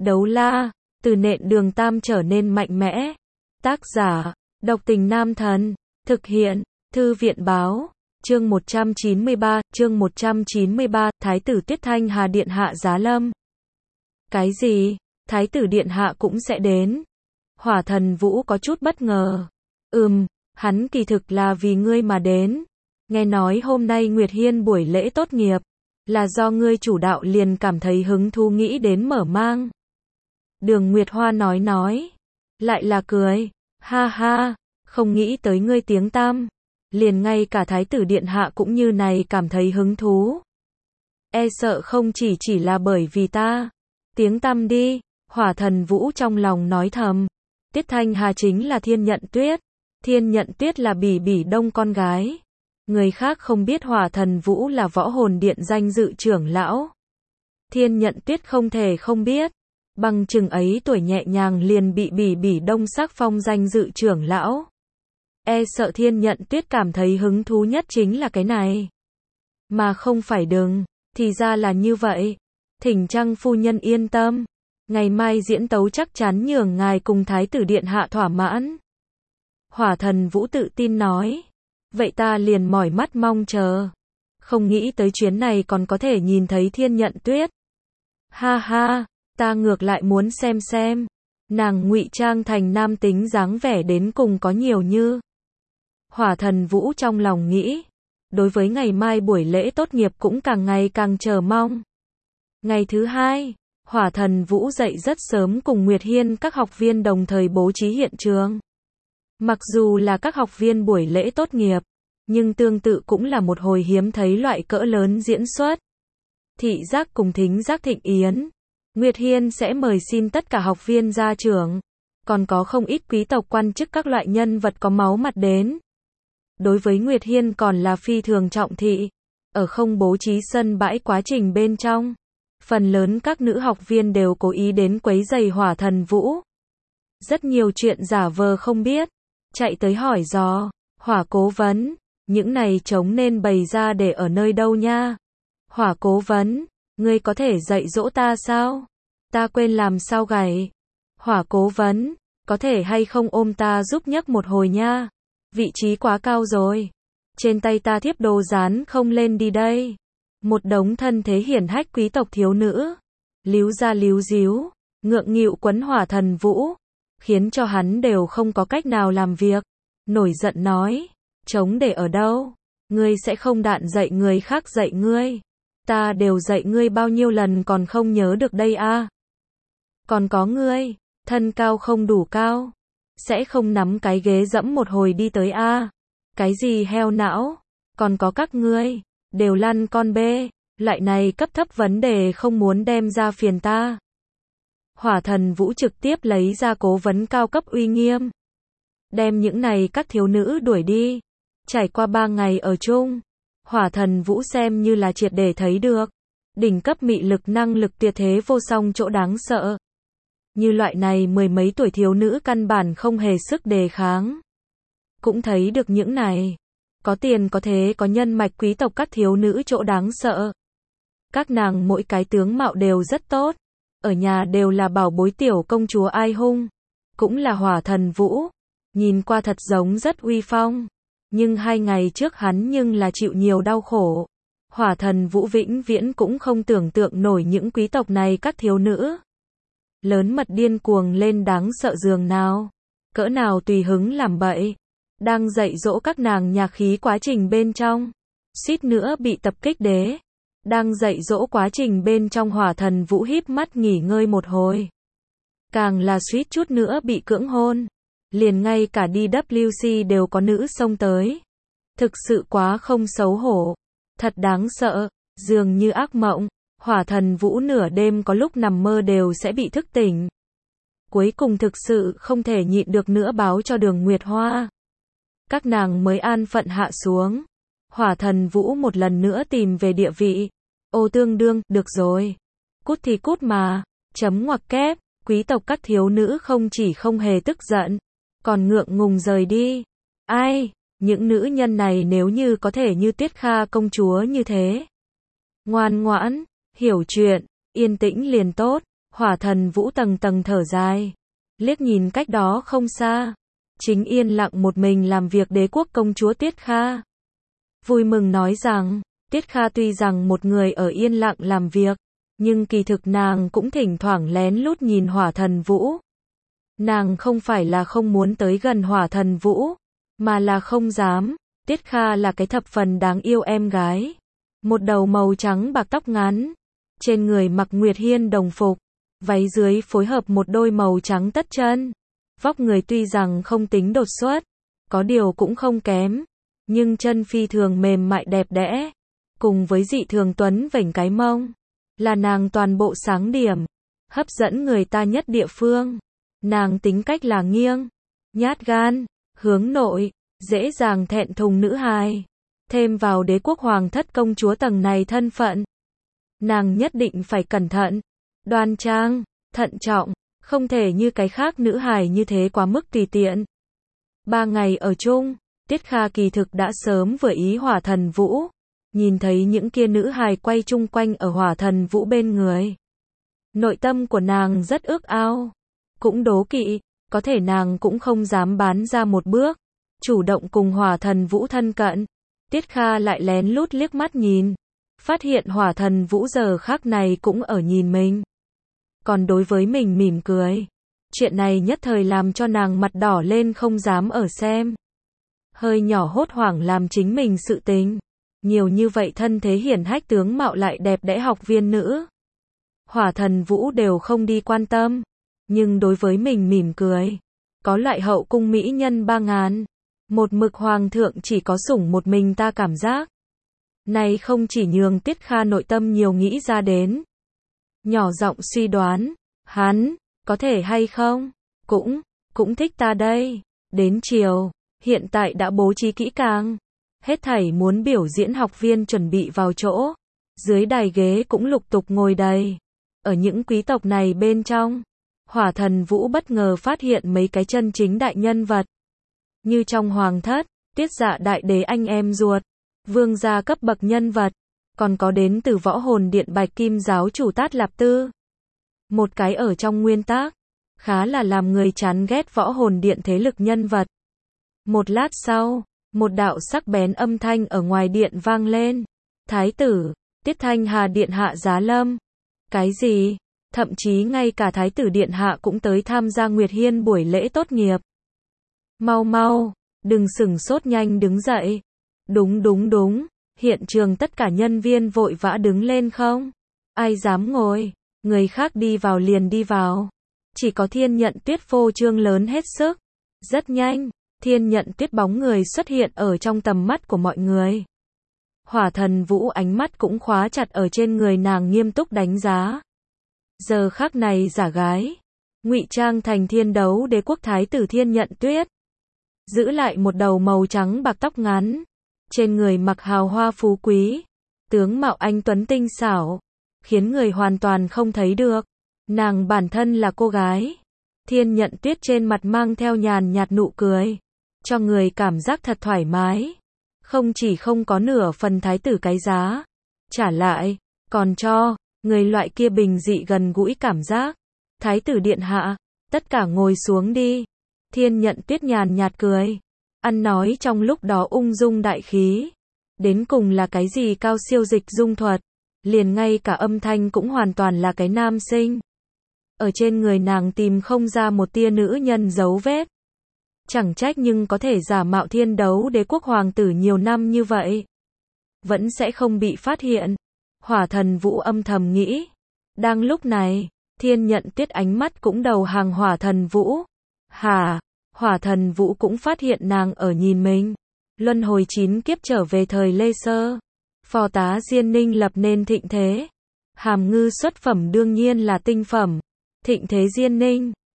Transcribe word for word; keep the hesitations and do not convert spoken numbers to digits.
Đấu la, từ nện đường tam trở nên mạnh mẽ. Tác giả, độc tình nam thần. Thực hiện, thư viện báo. Chương một trăm chín mươi ba, chương một trăm chín mươi ba, Thái tử Tuyết Thanh Hà điện hạ giá lâm. Cái gì? Thái tử điện hạ cũng sẽ đến? Hỏa Thần Vũ có chút bất ngờ. Ừm, hắn kỳ thực là vì ngươi mà đến. Nghe nói hôm nay Nguyệt Hiên buổi lễ tốt nghiệp, là do ngươi chủ đạo liền cảm thấy hứng thú nghĩ đến mở mang. Đường Nguyệt Hoa nói nói, lại là cười, ha ha, không nghĩ tới ngươi tiếng tam, liền ngay cả Thái tử điện hạ cũng như này cảm thấy hứng thú. E sợ không chỉ chỉ là bởi vì ta, tiếng tăm đi, Hỏa Thần Vũ trong lòng nói thầm. Tiết Thanh Hà chính là Thiên Nhận Tuyết, Thiên Nhận Tuyết là Bỉ Bỉ Đông con gái. Người khác không biết Hỏa Thần Vũ là võ hồn điện danh dự trưởng lão. Thiên Nhận Tuyết không thể không biết, bằng chừng ấy tuổi nhẹ nhàng liền bị Bỉ Bỉ Đông sắc phong danh dự trưởng lão. E sợ Thiên Nhận Tuyết cảm thấy hứng thú nhất chính là cái này. Mà không phải đừng, thì ra là như vậy. Thỉnh Trăng phu nhân yên tâm, ngày mai diễn tấu chắc chắn nhường ngài cùng Thái tử điện hạ thỏa mãn. Hỏa Thần Vũ tự tin nói. Vậy ta liền mỏi mắt mong chờ. Không nghĩ tới chuyến này còn có thể nhìn thấy Thiên Nhận Tuyết. Ha ha, ta ngược lại muốn xem xem. Nàng ngụy trang thành nam tính dáng vẻ đến cùng có nhiều như. Hỏa Thần Vũ trong lòng nghĩ. Đối với ngày mai buổi lễ tốt nghiệp cũng càng ngày càng chờ mong. Ngày thứ hai, Hỏa Thần Vũ dậy rất sớm cùng Nguyệt Hiên các học viên đồng thời bố trí hiện trường. Mặc dù là các học viên buổi lễ tốt nghiệp, nhưng tương tự cũng là một hồi hiếm thấy loại cỡ lớn diễn xuất. Thị giác cùng thính giác thịnh yến. Nguyệt Hiên sẽ mời xin tất cả học viên ra trường. Còn có không ít quý tộc quan chức các loại nhân vật có máu mặt đến. Đối với Nguyệt Hiên còn là phi thường trọng thị. Ở không bố trí sân bãi quá trình bên trong, phần lớn các nữ học viên đều cố ý đến quấy rầy Hỏa Thần Vũ. Rất nhiều chuyện giả vờ không biết, chạy tới hỏi dò, Hỏa cố vấn, những này trống nên bày ra để ở nơi đâu nha? Hỏa cố vấn, ngươi có thể dạy dỗ ta sao? Ta quên làm sao gảy. Hỏa cố vấn, có thể hay không ôm ta giúp nhấc một hồi nha? Vị trí quá cao rồi. Trên tay ta thiếp đồ dán không lên đi đây. Một đống thân thế hiển hách quý tộc thiếu nữ, líu ra líu díu, ngượng nghịu quấn Hỏa Thần Vũ, khiến cho hắn đều không có cách nào làm việc. Nổi giận nói, trống để ở đâu? Ngươi sẽ không đạn dạy người khác dạy ngươi. Ta đều dạy ngươi bao nhiêu lần còn không nhớ được đây à? Còn có ngươi, thân cao không đủ cao, sẽ không nắm cái ghế dẫm một hồi đi tới a à? Cái gì heo não? Còn có các ngươi, đều lăn con bê, loại này cấp thấp vấn đề không muốn đem ra phiền ta. Hỏa Thần Vũ trực tiếp lấy ra cố vấn cao cấp uy nghiêm. Đem những này các thiếu nữ đuổi đi. Trải qua ba ngày ở chung, Hỏa Thần Vũ xem như là triệt để thấy được. Đỉnh cấp mị lực năng lực tuyệt thế vô song chỗ đáng sợ. Như loại này mười mấy tuổi thiếu nữ căn bản không hề sức đề kháng. Cũng thấy được những này. Có tiền có thế có nhân mạch quý tộc các thiếu nữ chỗ đáng sợ. Các nàng mỗi cái tướng mạo đều rất tốt. Ở nhà đều là bảo bối tiểu công chúa ai hung. Cũng là Hỏa Thần Vũ. Nhìn qua thật giống rất uy phong. Nhưng hai ngày trước hắn nhưng là chịu nhiều đau khổ. Hỏa Thần Vũ vĩnh viễn cũng không tưởng tượng nổi những quý tộc này các thiếu nữ. Lớn mật điên cuồng lên đáng sợ giường nào. Cỡ nào tùy hứng làm bậy. Đang dạy dỗ các nàng nhạc khí quá trình bên trong. Suýt nữa bị tập kích đế. Đang dạy dỗ quá trình bên trong Hỏa Thần Vũ híp mắt nghỉ ngơi một hồi. Càng là suýt chút nữa bị cưỡng hôn. Liền ngay cả đê vê xê đều có nữ xông tới. Thực sự quá không xấu hổ. Thật đáng sợ, dường như ác mộng. Hỏa Thần Vũ nửa đêm có lúc nằm mơ đều sẽ bị thức tỉnh. Cuối cùng thực sự không thể nhịn được nữa báo cho Đường Nguyệt Hoa. Các nàng mới an phận hạ xuống. Hỏa Thần Vũ một lần nữa tìm về địa vị. Ô tương đương, được rồi. Cút thì cút mà. Chấm ngoặc kép, quý tộc các thiếu nữ không chỉ không hề tức giận, còn ngượng ngùng rời đi. Ai, những nữ nhân này nếu như có thể như Tuyết Kha công chúa như thế. Ngoan ngoãn, hiểu chuyện, yên tĩnh liền tốt. Hỏa Thần Vũ tầng tầng thở dài, liếc nhìn cách đó không xa, chính yên lặng một mình làm việc đế quốc công chúa Tiết Kha. Vui mừng nói rằng, Tiết Kha tuy rằng một người ở yên lặng làm việc, nhưng kỳ thực nàng cũng thỉnh thoảng lén lút nhìn Hỏa Thần Vũ. Nàng không phải là không muốn tới gần Hỏa Thần Vũ, mà là không dám. Tiết Kha là cái thập phần đáng yêu em gái. Một đầu màu trắng bạc tóc ngắn, trên người mặc Nguyệt Hiên đồng phục, váy dưới phối hợp một đôi màu trắng tất chân. Vóc người tuy rằng không tính đột xuất, có điều cũng không kém, nhưng chân phi thường mềm mại đẹp đẽ, cùng với dị thường tuấn vểnh cái mông, là nàng toàn bộ sáng điểm, hấp dẫn người ta nhất địa phương. Nàng tính cách là nghiêng, nhát gan, hướng nội, dễ dàng thẹn thùng nữ hài. Thêm vào đế quốc hoàng thất công chúa tầng này thân phận, nàng nhất định phải cẩn thận, đoan trang, thận trọng, không thể như cái khác nữ hài như thế quá mức tùy tiện. Ba ngày ở chung, Tiết Kha kỳ thực đã sớm vừa ý Hỏa Thần Vũ, nhìn thấy những kia nữ hài quay chung quanh ở Hỏa Thần Vũ bên người. Nội tâm của nàng rất ước ao, cũng đố kỵ, có thể nàng cũng không dám bán ra một bước, chủ động cùng Hỏa Thần Vũ thân cận. Tiết Kha lại lén lút liếc mắt nhìn, phát hiện Hỏa Thần Vũ giờ khắc này cũng ở nhìn mình, còn đối với mình mỉm cười. Chuyện này nhất thời làm cho nàng mặt đỏ lên không dám ở xem. Hơi nhỏ hốt hoảng làm chính mình sự tình. Nhiều như vậy thân thế hiển hách tướng mạo lại đẹp đẽ học viên nữ. Hỏa Thần Vũ đều không đi quan tâm, nhưng đối với mình mỉm cười. Có loại hậu cung mỹ nhân ba ngàn. Một mực hoàng thượng chỉ có sủng một mình ta cảm giác. Này không chỉ nhường Tiết Kha nội tâm nhiều nghĩ ra đến. Nhỏ giọng suy đoán, hắn, có thể hay không, cũng, cũng thích ta đây. Đến chiều, hiện tại đã bố trí kỹ càng. Hết thảy muốn biểu diễn học viên chuẩn bị vào chỗ. Dưới đài ghế cũng lục tục ngồi đầy. Ở những quý tộc này bên trong, Hỏa Thần Vũ bất ngờ phát hiện mấy cái chân chính đại nhân vật. Như trong hoàng thất, Tiết Dạ đại đế anh em ruột, vương gia cấp bậc nhân vật, còn có đến từ võ hồn điện Bạch Kim giáo chủ Tát Lạp Tư. Một cái ở trong nguyên tác, khá là làm người chán ghét võ hồn điện thế lực nhân vật. Một lát sau, một đạo sắc bén âm thanh ở ngoài điện vang lên. Thái tử, Tiết Thanh Hà điện hạ giá lâm. Cái gì? Thậm chí ngay cả thái tử điện hạ cũng tới tham gia Nguyệt Hiên buổi lễ tốt nghiệp. Mau mau, đừng sửng sốt, nhanh đứng dậy. Đúng đúng đúng, hiện trường tất cả nhân viên vội vã đứng lên không? Ai dám ngồi, người khác đi vào liền đi vào. Chỉ có Thiên Nhận Tuyết phô trương lớn hết sức. Rất nhanh, Thiên Nhận Tuyết bóng người xuất hiện ở trong tầm mắt của mọi người. Hỏa Thần Vũ ánh mắt cũng khóa chặt ở trên người nàng, nghiêm túc đánh giá. Giờ khắc này giả gái, ngụy trang thành thiên đấu đế quốc thái tử Thiên Nhận Tuyết, giữ lại một đầu màu trắng bạc tóc ngắn, trên người mặc hào hoa phú quý, tướng mạo anh tuấn tinh xảo, khiến người hoàn toàn không thấy được nàng bản thân là cô gái. Thiên Nhận Tuyết trên mặt mang theo nhàn nhạt nụ cười, cho người cảm giác thật thoải mái, không chỉ không có nửa phần thái tử cái giá, trả lại còn cho người loại kia bình dị gần gũi cảm giác. Thái tử điện hạ, tất cả ngồi xuống đi. Thiên Nhận Tuyết nhàn nhạt cười, ăn nói trong lúc đó ung dung đại khí. Đến cùng là cái gì cao siêu dịch dung thuật, liền ngay cả âm thanh cũng hoàn toàn là cái nam sinh. Ở trên người nàng tìm không ra một tia nữ nhân dấu vết. Chẳng trách nhưng có thể giả mạo thiên đấu đế quốc hoàng tử nhiều năm như vậy, vẫn sẽ không bị phát hiện. Hỏa Thần Vũ âm thầm nghĩ. Đang lúc này, Thiên Nhận Tuyết ánh mắt cũng đầu hàng Hỏa Thần Vũ. Hả? Hỏa Thần Vũ cũng phát hiện nàng ở nhìn mình. Luân hồi chín kiếp trở về thời Lê Sơ, phò tá Diên Ninh lập nên thịnh thế. Hàm ngư xuất phẩm đương nhiên là tinh phẩm. Thịnh thế Diên Ninh,